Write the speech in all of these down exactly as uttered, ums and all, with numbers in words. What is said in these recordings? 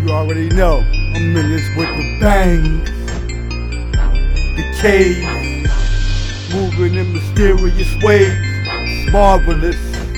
You already know, I'm in this with the bang. The cave, moving in mysterious ways. It's marvelous.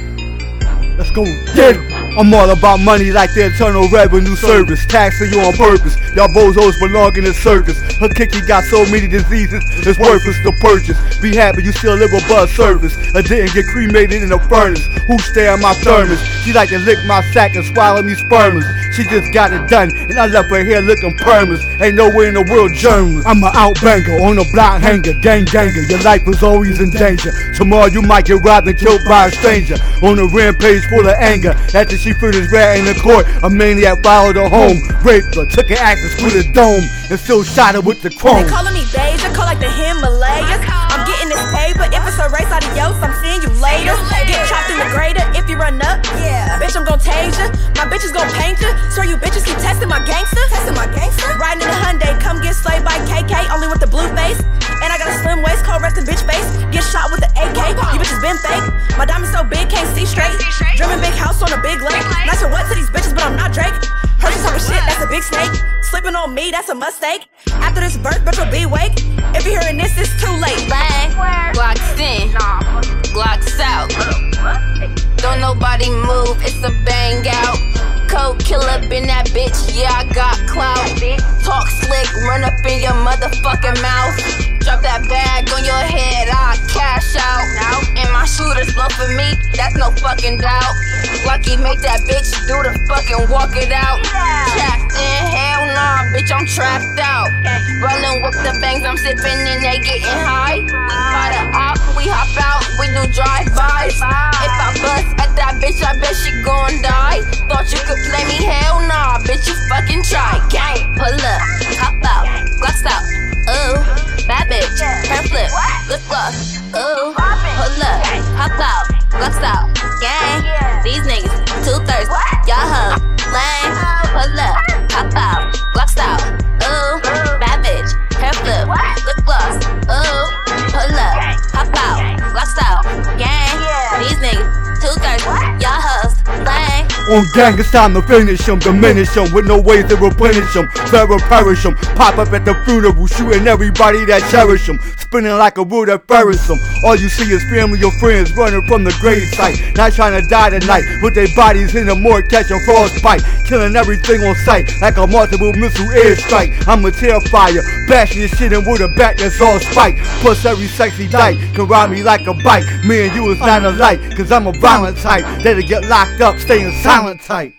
Let's go get it. I'm all about money like the Internal Revenue Service. Taxing you on purpose. Y'all bozos belong in the circus. Her kicky got so many diseases, it's worthless to purchase. Be happy you still live above surface. I didn't get cremated in a furnace. Who stare at my thermos? She like to lick my sack and swallow me spermers. She just got it done, and I left her here looking permanent. Ain't nowhere in the world journalist. I'm an outbanger on a block hanger, gang ganger. Your life is always in danger. Tomorrow you might get robbed and killed by a stranger. On a rampage full of anger. After she finished ratting in the court, a maniac followed her home, raped her, took her axes through the dome, and still shot her with the chrome. They calling me Deja, call like the Himalayas. I'm getting this paper. If it's a race, adios, I'm seeing you later. Get chopped in the grader if you run up. Yeah, bitch, I'm gon' tase ya. My bitch is gon' paint ya. Swear you bitches keep testing my gangster. Testing my gangster. Riding in a Hyundai, come get slayed by K K, only with the blue face. And I got a slim waist, cold resting bitch face. Get shot with the A K. You bitches been fake. My diamond so big, can't see straight. Dreaming big house on a big lake. Not sure what to these bitches, but I'm not Drake. Heard you talking shit, that's a big snake. Slipping on me, that's a mistake. After this birth, bitch will be wake. If you're hearing this, it's too late. Bang, Glocks in, Glocks out. Don't nobody move, it's a bang out. Coke killer been that bitch, yeah I got clout. Talk slick, run up in your motherfucking mouth. Drop that bag on your head, I cash out. And my shooters blow for me, that's no fucking doubt. Lucky make that bitch do the fucking walk it out. Trapped in, hell nah, bitch I'm trapped out. Rollin' with the bangs, I'm sippin' and they getting high. We fight it up, we hop out, we do drive-bys. If I bust at that bitch, I bet she gon' die. Thought you could play me, hell nah, bitch you fucking try. Gang, pull up, hop out, Glocks out, ooh. Bad bitch, hair flip, lip gloss, ooh. Pull up, hop out, Glocks out, gang. These niggas too thirsty, y'all hoes lame. Pull up, hop out, Glocks out, ooh. Bad bitch, hair flip, lip gloss, ooh. Pull up, hop out, Glocks out, gang. These niggas too thirsty, y'all hoes lame. On gang, it's time to finish them, diminish them, with no way to replenish them. Forever perish them, pop up at the funeral, shooting everybody that cherish them. Spinning like a rule that buries them. All you see is family or friends running from the grave site. Not trying to die tonight, with their bodies in the morgue catching frostbite. Killing everything on sight, like a multiple missile airstrike. I'm a terrifier, bashing your shit in with a bat that's all spike. Plus every sexy dyke can ride me like a bike. Me and you is not alike, cause I'm a violent type that'll get locked up, staying silent type.